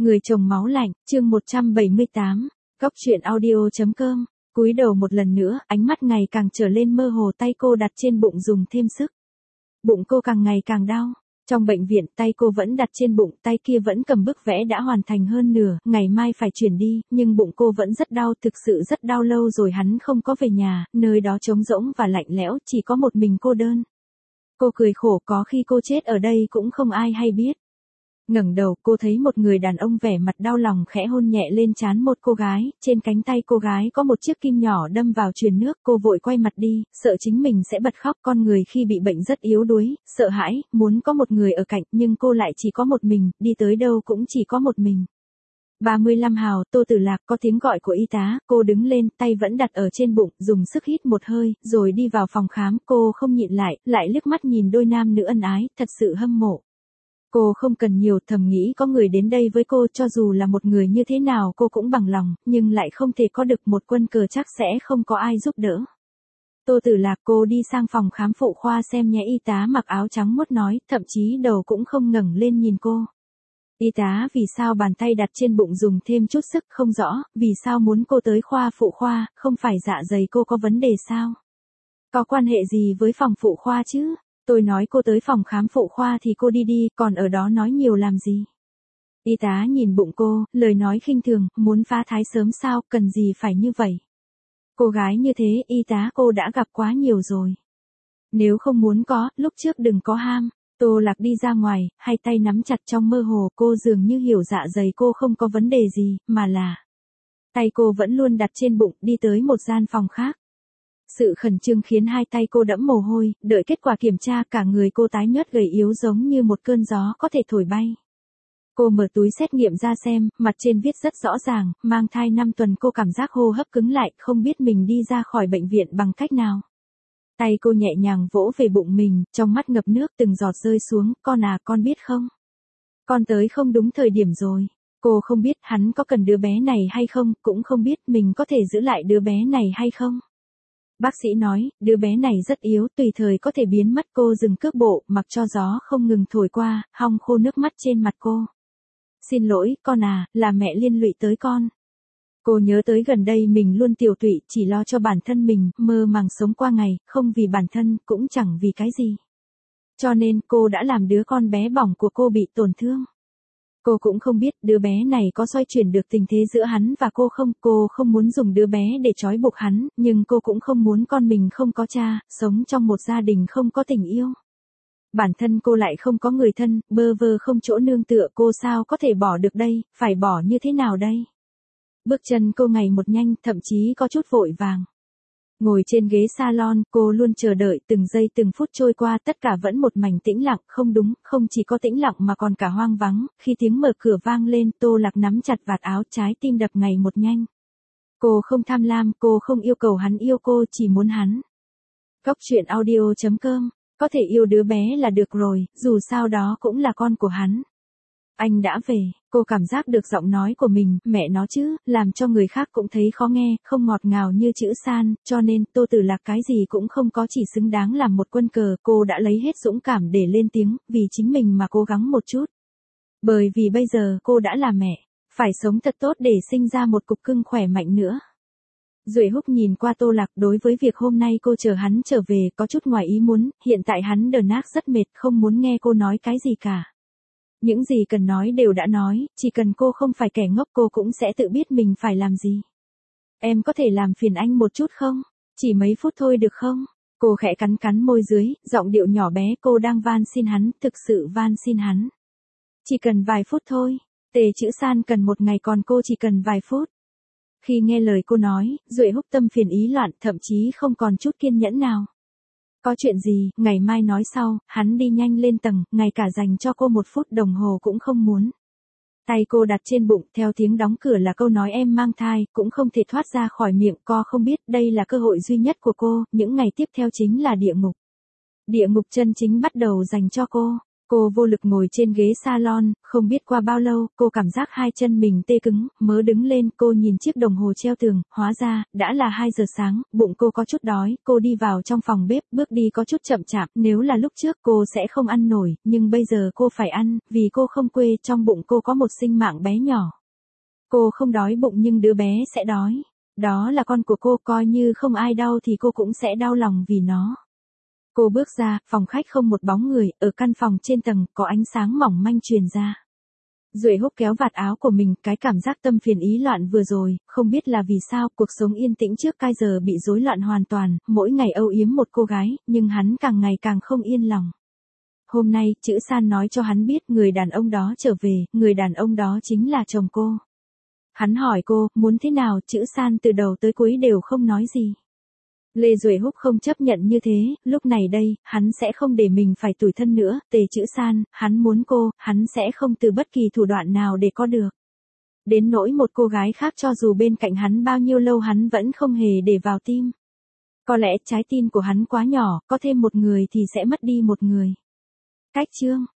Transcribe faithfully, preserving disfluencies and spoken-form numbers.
Người chồng máu lạnh, chương một trăm bảy mươi tám, Cóc truyện audio chấm com. Cúi đầu một lần nữa, ánh mắt ngày càng trở lên mơ hồ, tay cô đặt trên bụng dùng thêm sức. Bụng cô càng ngày càng đau. Trong bệnh viện, tay cô vẫn đặt trên bụng, tay kia vẫn cầm bức vẽ đã hoàn thành hơn nửa, ngày mai phải chuyển đi, nhưng bụng cô vẫn rất đau, thực sự rất đau. Lâu rồi hắn không có về nhà, nơi đó trống rỗng và lạnh lẽo, chỉ có một mình cô đơn. Cô cười khổ, có khi cô chết ở đây cũng không ai hay biết. Ngẩng đầu, cô thấy một người đàn ông vẻ mặt đau lòng khẽ hôn nhẹ lên trán một cô gái, trên cánh tay cô gái có một chiếc kim nhỏ đâm vào truyền nước, cô vội quay mặt đi, sợ chính mình sẽ bật khóc. Con người khi bị bệnh rất yếu đuối, sợ hãi, muốn có một người ở cạnh, nhưng cô lại chỉ có một mình, đi tới đâu cũng chỉ có một mình. ba mươi lăm hào, Tô Tử Lạc, có tiếng gọi của y tá, cô đứng lên, tay vẫn đặt ở trên bụng, dùng sức hít một hơi, rồi đi vào phòng khám. Cô không nhịn lại, lại liếc mắt nhìn đôi nam nữ ân ái, thật sự hâm mộ. Cô không cần nhiều, thầm nghĩ có người đến đây với cô, cho dù là một người như thế nào cô cũng bằng lòng, nhưng lại không thể có được một quân cờ chắc sẽ không có ai giúp đỡ. Tô Tử Lạc, cô đi sang phòng khám phụ khoa xem nhé. Y tá mặc áo trắng muốt nói, thậm chí đầu cũng không ngẩng lên nhìn cô. Y tá vì sao bàn tay đặt trên bụng dùng thêm chút sức không rõ, vì sao muốn cô tới khoa phụ khoa, không phải dạ dày cô có vấn đề sao? Có quan hệ gì với phòng phụ khoa chứ? Tôi nói cô tới phòng khám phụ khoa thì cô đi đi, còn ở đó nói nhiều làm gì? Y tá nhìn bụng cô, lời nói khinh thường, muốn phá thai sớm sao, cần gì phải như vậy? Cô gái như thế, y tá cô đã gặp quá nhiều rồi. Nếu không muốn có, lúc trước đừng có ham. Tô Lạc đi ra ngoài, hai tay nắm chặt trong mơ hồ, cô dường như hiểu dạ dày cô không có vấn đề gì, mà là tay cô vẫn luôn đặt trên bụng, đi tới một gian phòng khác. Sự khẩn trương khiến hai tay cô đẫm mồ hôi, đợi kết quả kiểm tra cả người cô tái nhợt gầy yếu giống như một cơn gió có thể thổi bay. Cô mở túi xét nghiệm ra xem, mặt trên viết rất rõ ràng, mang thai năm tuần. Cô cảm giác hô hấp cứng lại, không biết mình đi ra khỏi bệnh viện bằng cách nào. Tay cô nhẹ nhàng vỗ về bụng mình, trong mắt ngập nước từng giọt rơi xuống, con à, con biết không? Con tới không đúng thời điểm rồi. Cô không biết hắn có cần đứa bé này hay không, cũng không biết mình có thể giữ lại đứa bé này hay không. Bác sĩ nói, đứa bé này rất yếu, tùy thời có thể biến mất. Cô dừng cước bộ, mặc cho gió không ngừng thổi qua, hong khô nước mắt trên mặt cô. Xin lỗi, con à, là mẹ liên lụy tới con. Cô nhớ tới gần đây mình luôn tiều tụy, chỉ lo cho bản thân mình, mơ màng sống qua ngày, không vì bản thân, cũng chẳng vì cái gì. Cho nên, cô đã làm đứa con bé bỏng của cô bị tổn thương. Cô cũng không biết đứa bé này có xoay chuyển được tình thế giữa hắn và cô không. Cô không muốn dùng đứa bé để trói buộc hắn, nhưng cô cũng không muốn con mình không có cha, sống trong một gia đình không có tình yêu. Bản thân cô lại không có người thân, bơ vơ không chỗ nương tựa, cô sao có thể bỏ được đây, phải bỏ như thế nào đây? Bước chân cô ngày một nhanh, thậm chí có chút vội vàng. Ngồi trên ghế salon, cô luôn chờ đợi, từng giây từng phút trôi qua, tất cả vẫn một mảnh tĩnh lặng. Không đúng, không chỉ có tĩnh lặng mà còn cả hoang vắng. Khi tiếng mở cửa vang lên, Tô Lạc nắm chặt vạt áo, trái tim đập ngày một nhanh. Cô không tham lam, cô không yêu cầu hắn yêu cô, chỉ muốn hắn. Cóc truyện audio chấm com, có thể yêu đứa bé là được rồi, dù sao đó cũng là con của hắn. Anh đã về, cô cảm giác được giọng nói của mình, mẹ nó chứ, làm cho người khác cũng thấy khó nghe, không ngọt ngào như chữ san, cho nên, Tô Tử Lạc cái gì cũng không có, chỉ xứng đáng làm một quân cờ. Cô đã lấy hết dũng cảm để lên tiếng, vì chính mình mà cố gắng một chút. Bởi vì bây giờ cô đã là mẹ, phải sống thật tốt để sinh ra một cục cưng khỏe mạnh nữa. Duệ Húc nhìn qua Tô Lạc, đối với việc hôm nay cô chờ hắn trở về, có chút ngoài ý muốn, hiện tại hắn đờ nát rất mệt, không muốn nghe cô nói cái gì cả. Những gì cần nói đều đã nói, chỉ cần cô không phải kẻ ngốc cô cũng sẽ tự biết mình phải làm gì. Em có thể làm phiền anh một chút không? Chỉ mấy phút thôi được không? Cô khẽ cắn cắn môi dưới, giọng điệu nhỏ bé, cô đang van xin hắn, thực sự van xin hắn. Chỉ cần vài phút thôi, tề chữ san cần một ngày còn cô chỉ cần vài phút. Khi nghe lời cô nói, Duệ Húc tâm phiền ý loạn, thậm chí không còn chút kiên nhẫn nào. Có chuyện gì, ngày mai nói sau. Hắn đi nhanh lên tầng, ngay cả dành cho cô một phút đồng hồ cũng không muốn. Tay cô đặt trên bụng, theo tiếng đóng cửa là câu nói em mang thai, cũng không thể thoát ra khỏi miệng. Co không biết đây là cơ hội duy nhất của cô, những ngày tiếp theo chính là địa ngục. Địa ngục chân chính bắt đầu dành cho cô. Cô vô lực ngồi trên ghế salon, không biết qua bao lâu, cô cảm giác hai chân mình tê cứng, mớ đứng lên, cô nhìn chiếc đồng hồ treo tường, hóa ra, đã là hai giờ sáng, bụng cô có chút đói, cô đi vào trong phòng bếp, bước đi có chút chậm chạp, nếu là lúc trước cô sẽ không ăn nổi, nhưng bây giờ cô phải ăn, vì cô không quê, trong bụng cô có một sinh mạng bé nhỏ. Cô không đói bụng nhưng đứa bé sẽ đói. Đó là con của cô, coi như không ai đau thì cô cũng sẽ đau lòng vì nó. Cô bước ra, phòng khách không một bóng người, ở căn phòng trên tầng, có ánh sáng mỏng manh truyền ra. Duệ Húc kéo vạt áo của mình, cái cảm giác tâm phiền ý loạn vừa rồi, không biết là vì sao, cuộc sống yên tĩnh trước cai giờ bị rối loạn hoàn toàn, mỗi ngày âu yếm một cô gái, nhưng hắn càng ngày càng không yên lòng. Hôm nay, chữ San nói cho hắn biết người đàn ông đó trở về, người đàn ông đó chính là chồng cô. Hắn hỏi cô, muốn thế nào, chữ San từ đầu tới cuối đều không nói gì. Lê Duệ Húc không chấp nhận như thế, lúc này đây, hắn sẽ không để mình phải tủi thân nữa, Tề chữ San, hắn muốn cô, hắn sẽ không từ bất kỳ thủ đoạn nào để có được. Đến nỗi một cô gái khác cho dù bên cạnh hắn bao nhiêu lâu hắn vẫn không hề để vào tim. Có lẽ trái tim của hắn quá nhỏ, có thêm một người thì sẽ mất đi một người. Cách chương